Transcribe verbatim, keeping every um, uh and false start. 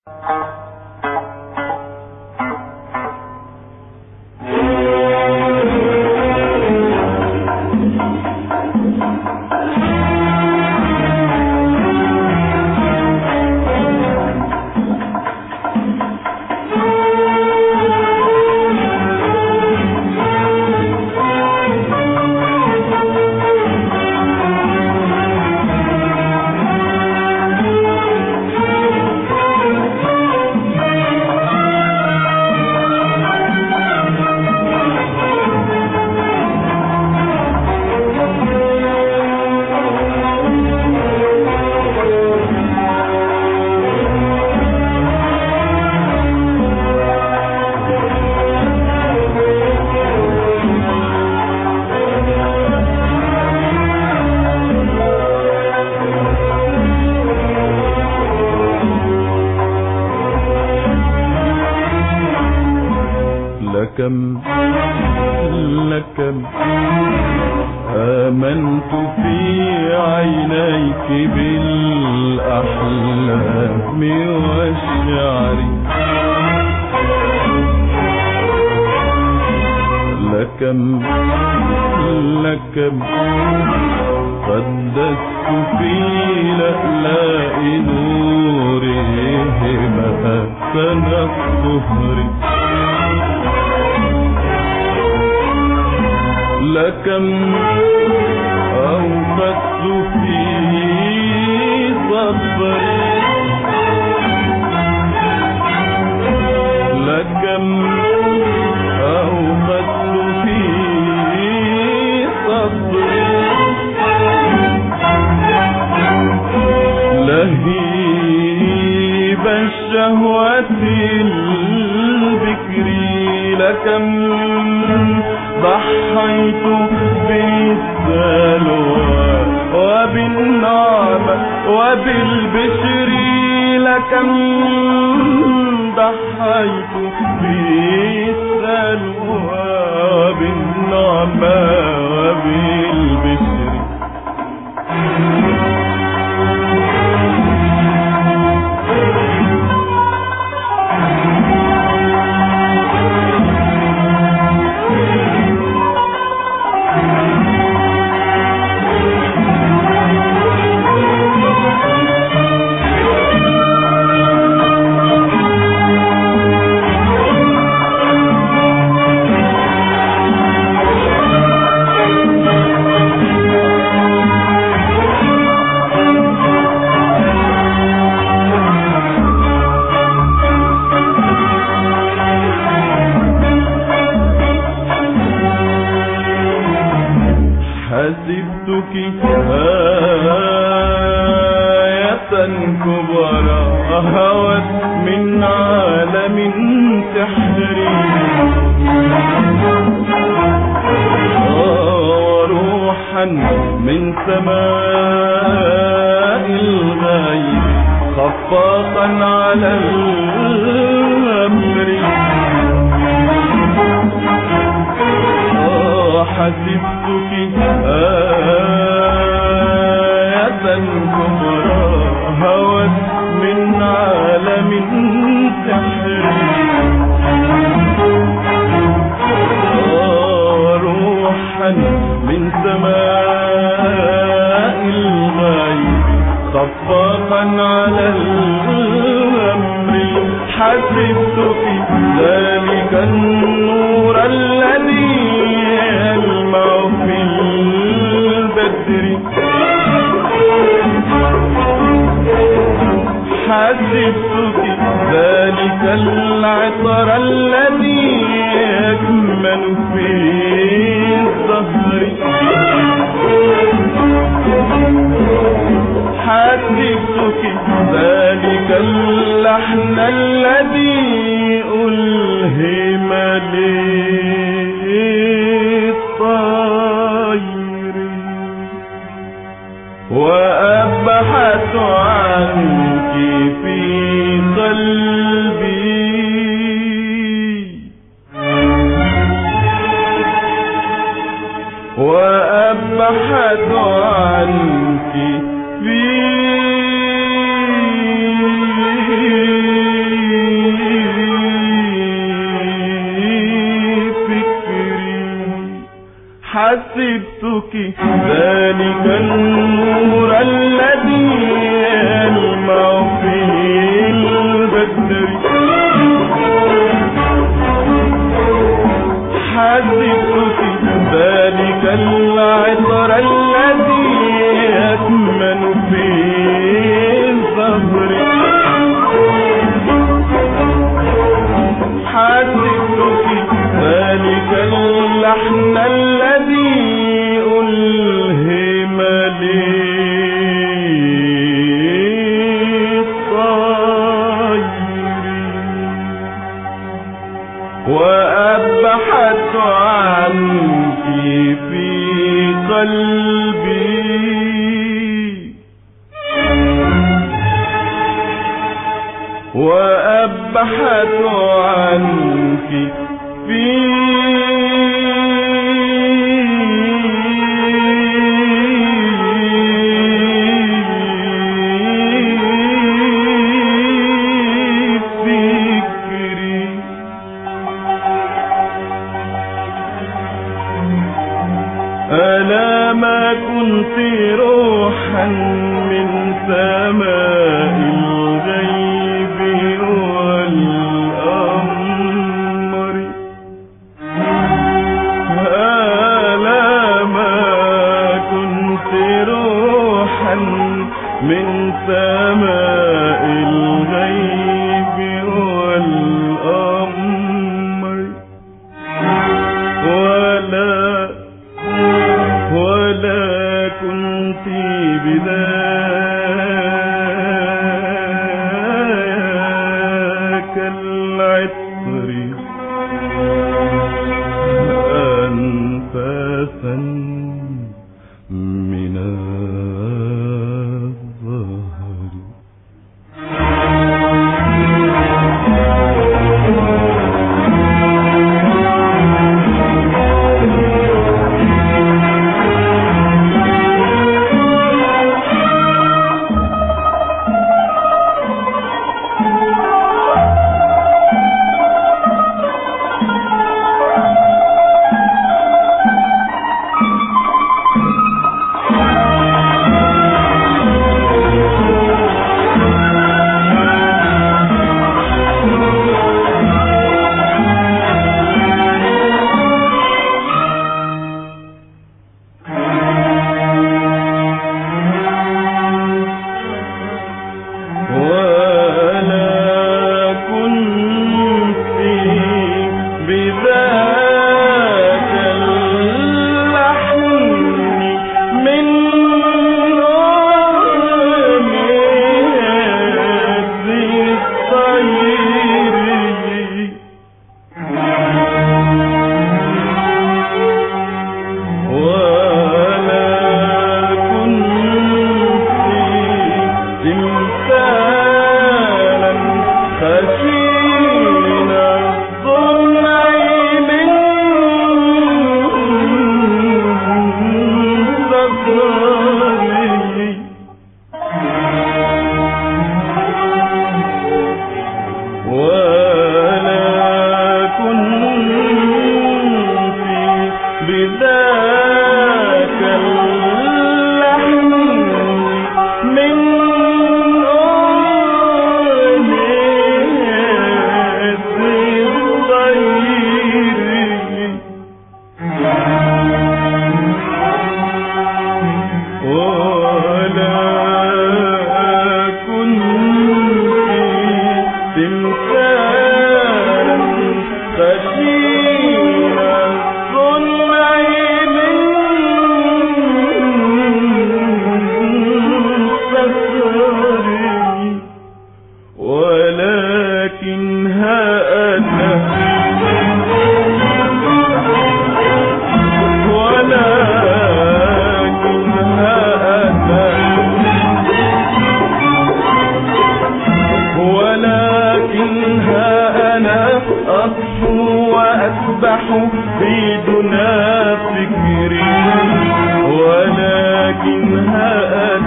لكم لكم آمنت في عينيك بالأحلام والشعر، لكم لكم قدست في لألاء نورهما سنى الظهر، لكم أوقدت في صبري، لكم أوقدت في صبري، لهيب الشهوة البكري، لكم ضحيت بالسلوى وبالنعمة وبالبشر، لكم ضحيت بالسلوى وبالنعمة وبالبشر، حسبتك آية كبرى هوت من عالم سحري، وروحا من سماء الغيب خفاقا على الأمر، حسبتك آية كبرى هوت من عالم سحري، روحا من سماء الغيب خفاقا على الأمر، حسبتك ذلك النور الذي يلمع في البدر، حسبتك ذلك العطر الذي يكمن في الزهر، حسبتك ذلك اللحن الذي ألهم للطير، وأبحث عنك في قلبي، وأبحث عنك في حسبتك ذلك النور الذي يلمع فيه البدر حسبتك ذلك العطر الذي يكمن في ظهري حسبتك ذلك اللحن الذي ألهم لي وأبحث عنك في قلبي وأبحث عنك في ألا ما كنت روحا من سماء الغيب والأمر ألا ما كنت روحا من سماء الغيب والأمر ولا ولا كنت بذاك العطر أنفاسا من الظهر في دنا فكري ولكنها